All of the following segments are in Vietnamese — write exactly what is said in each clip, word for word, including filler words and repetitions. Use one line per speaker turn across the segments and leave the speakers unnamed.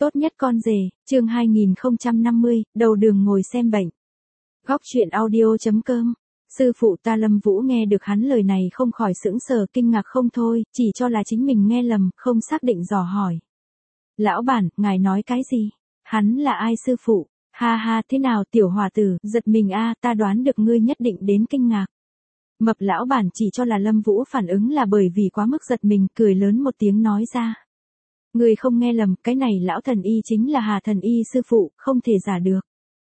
Tốt nhất con rể, chương hai nghìn không trăm năm mươi, đầu đường ngồi xem bệnh. Góc chuyện audio chấm com. Sư phụ ta Lâm Vũ nghe được hắn lời này không khỏi sững sờ kinh ngạc không thôi, chỉ cho là chính mình nghe lầm, không xác định dò hỏi. Lão bản, ngài nói cái gì? Hắn là ai sư phụ? Ha ha, thế nào tiểu hòa tử, giật mình a, ta đoán được ngươi nhất định đến kinh ngạc. Mập lão bản chỉ cho là Lâm Vũ phản ứng là bởi vì quá mức giật mình, cười lớn một tiếng nói ra. Người không nghe lầm, cái này lão thần y chính là Hà thần y sư phụ, không thể giả được.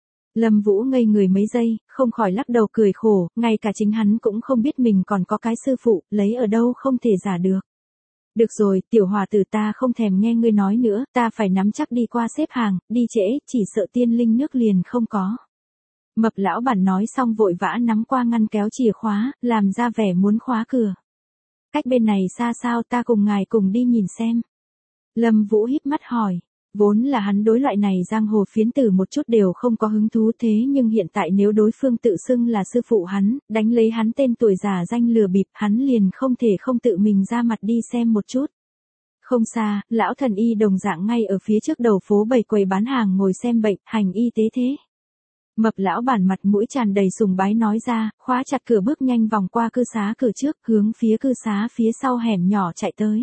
Lâm Vũ ngây người mấy giây, không khỏi lắc đầu cười khổ, ngay cả chính hắn cũng không biết mình còn có cái sư phụ, lấy ở đâu không thể giả được. Được rồi, tiểu hòa tử ta không thèm nghe ngươi nói nữa, ta phải nắm chắc đi qua xếp hàng, đi trễ, chỉ sợ tiên linh nước liền không có. Mập lão bản nói xong vội vã nắm qua ngăn kéo chìa khóa, làm ra vẻ muốn khóa cửa. Cách bên này xa sao, ta cùng ngài cùng đi nhìn xem. Lâm Vũ híp mắt hỏi, vốn là hắn đối loại này giang hồ phiến tử một chút đều không có hứng thú, thế nhưng hiện tại nếu đối phương tự xưng là sư phụ hắn, đánh lấy hắn tên tuổi giả danh lừa bịp, hắn liền không thể không tự mình ra mặt đi xem một chút. Không xa, lão thần y đồng dạng ngay ở phía trước đầu phố bày quầy bán hàng ngồi xem bệnh, hành y tế thế. Mập lão bản mặt mũi tràn đầy sùng bái nói ra, khóa chặt cửa bước nhanh vòng qua cư xá cửa trước, hướng phía cư xá phía sau hẻm nhỏ chạy tới.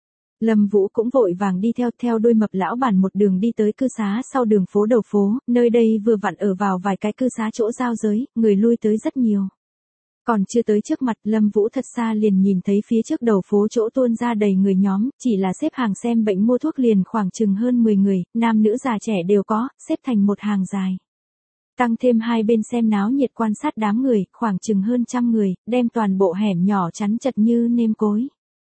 Lâm Vũ cũng vội vàng đi theo theo đuôi mập lão bản một đường đi tới cư xá sau đường phố đầu phố, nơi đây vừa vặn ở vào vài cái cư xá chỗ giao giới, người lui tới rất nhiều. Còn chưa tới trước mặt, Lâm Vũ thật xa liền nhìn thấy phía trước đầu phố chỗ tuôn ra đầy người nhóm, chỉ là xếp hàng xem bệnh mua thuốc liền khoảng chừng hơn mười người, nam nữ già trẻ đều có, xếp thành một hàng dài. Tăng thêm hai bên xem náo nhiệt quan sát đám người, khoảng chừng hơn trăm người, đem toàn bộ hẻm nhỏ chắn chật như nêm cối.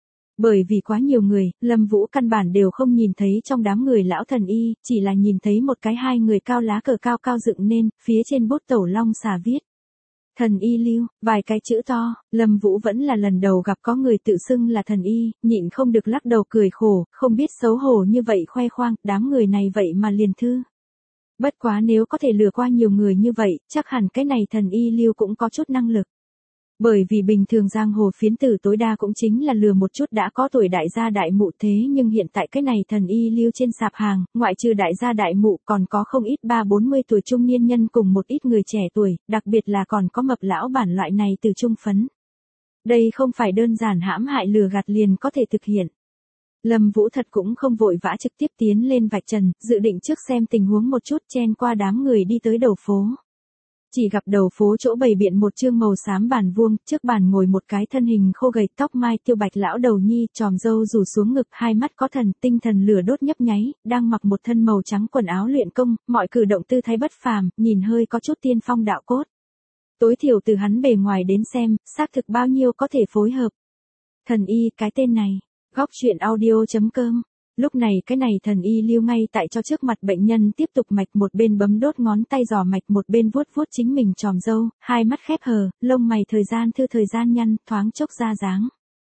Bởi vì quá nhiều người, Lâm Vũ căn bản đều không nhìn thấy trong đám người lão thần y, chỉ là nhìn thấy một cái hai người cao lá cờ cao cao dựng nên, phía trên bút tẩu long xà viết. Thần y lưu, vài cái chữ to, Lâm Vũ vẫn là lần đầu gặp có người tự xưng là thần y, nhịn không được lắc đầu cười khổ, không biết xấu hổ như vậy khoe khoang, đám người này vậy mà liền thư. Bất quá nếu có thể lừa qua nhiều người như vậy, chắc hẳn cái này thần y lưu cũng có chút năng lực. Bởi vì bình thường giang hồ phiến tử tối đa cũng chính là lừa một chút đã có tuổi đại gia đại mụ, thế nhưng hiện tại cái này thần y lưu trên sạp hàng, ngoại trừ đại gia đại mụ còn có không ít ba bốn mươi tuổi trung niên nhân cùng một ít người trẻ tuổi, đặc biệt là còn có mập lão bản loại này từ trung phấn. Đây không phải đơn giản hãm hại lừa gạt liền có thể thực hiện. Lâm Vũ thật cũng không vội vã trực tiếp tiến lên vạch trần, dự định trước xem tình huống một chút, chen qua đám người đi tới đầu phố. Chỉ gặp đầu phố chỗ bày biện một chương màu xám bàn vuông, trước bàn ngồi một cái thân hình khô gầy, tóc mai tiêu bạch lão đầu nhi, tròm râu rủ xuống ngực, hai mắt có thần, tinh thần lửa đốt nhấp nháy, đang mặc một thân màu trắng quần áo luyện công, mọi cử động tư thái bất phàm, nhìn hơi có chút tiên phong đạo cốt. Tối thiểu từ hắn bề ngoài đến xem, xác thực bao nhiêu có thể phối hợp. Thần y, cái tên này. Góc chuyện audio chấm com. Lúc này cái này thần y lưu ngay tại cho trước mặt bệnh nhân tiếp tục mạch, một bên bấm đốt ngón tay dò mạch một bên vuốt vuốt chính mình tròm râu, hai mắt khép hờ, lông mày thời gian thư thời gian nhăn, thoáng chốc ra dáng.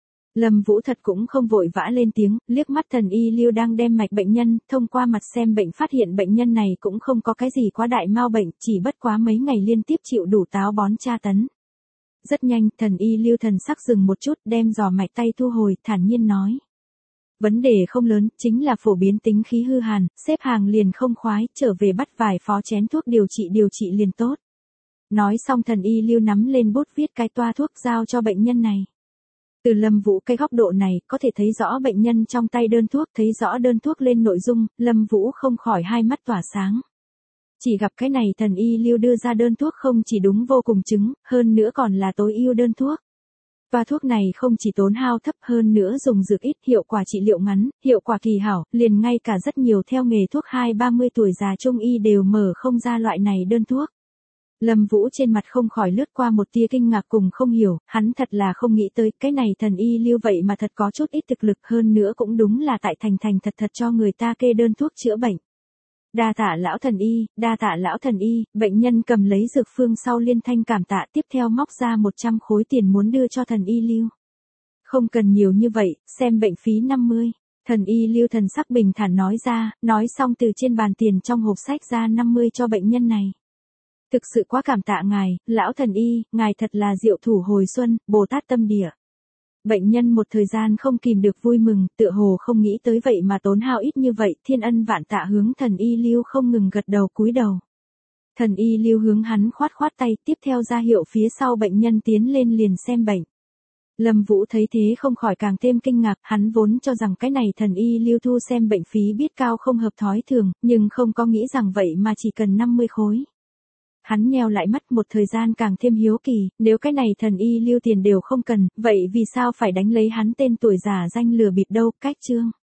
Lâm Vũ thật cũng không vội vã lên tiếng, liếc mắt thần y lưu đang đem mạch bệnh nhân, thông qua mặt xem bệnh phát hiện bệnh nhân này cũng không có cái gì quá đại mau bệnh, chỉ bất quá mấy ngày liên tiếp chịu đủ táo bón tra tấn. Rất nhanh, thần y lưu thần sắc dừng một chút, đem dò mạch tay thu hồi, thản nhiên nói. Vấn đề không lớn, chính là phổ biến tính khí hư hàn, xếp hàng liền không khoái, trở về bắt vài phó chén thuốc điều trị điều trị liền tốt. Nói xong thần y lưu nắm lên bút viết cái toa thuốc giao cho bệnh nhân này. Từ Lâm Vũ cái góc độ này, có thể thấy rõ bệnh nhân trong tay đơn thuốc, thấy rõ đơn thuốc lên nội dung, Lâm Vũ không khỏi hai mắt tỏa sáng. Chỉ gặp cái này thần y lưu đưa ra đơn thuốc không chỉ đúng vô cùng chứng, hơn nữa còn là tối ưu đơn thuốc. Toa thuốc này không chỉ tốn hao thấp, hơn nữa dùng dược ít, hiệu quả trị liệu ngắn, hiệu quả kỳ hảo, liền ngay cả rất nhiều theo nghề thuốc hai ba mươi tuổi già trung y đều mở không ra loại này đơn thuốc. Lâm Vũ trên mặt không khỏi lướt qua một tia kinh ngạc cùng không hiểu, hắn thật là không nghĩ tới cái này thần y lưu vậy mà thật có chút ít thực lực, hơn nữa cũng đúng là tại thành thành thật thật cho người ta kê đơn thuốc chữa bệnh. Đa tạ lão thần y, đa tạ lão thần y, bệnh nhân cầm lấy dược phương sau liên thanh cảm tạ, tiếp theo móc ra một trăm khối tiền muốn đưa cho thần y lưu. Không cần nhiều như vậy, xem bệnh phí năm mươi. Thần y lưu thần sắc bình thản nói ra, nói xong từ trên bàn tiền trong hộp sách ra năm mươi cho bệnh nhân này. Thực sự quá cảm tạ ngài, lão thần y, ngài thật là diệu thủ hồi xuân, Bồ Tát tâm địa. Bệnh nhân một thời gian không kìm được vui mừng, tựa hồ không nghĩ tới vậy mà tốn hao ít như vậy, thiên ân vạn tạ hướng thần y Lưu không ngừng gật đầu cúi đầu. Thần y Lưu hướng hắn khoát khoát tay, tiếp theo ra hiệu phía sau bệnh nhân tiến lên liền xem bệnh. Lâm Vũ thấy thế không khỏi càng thêm kinh ngạc, hắn vốn cho rằng cái này thần y Lưu thu xem bệnh phí biết cao không hợp thói thường, nhưng không có nghĩ rằng vậy mà chỉ cần năm mươi khối. Hắn nheo lại mắt một thời gian càng thêm hiếu kỳ, nếu cái này thần y Lưu tiền đều không cần, vậy vì sao phải đánh lấy hắn tên tuổi giả danh lừa bịp đâu, cách chương.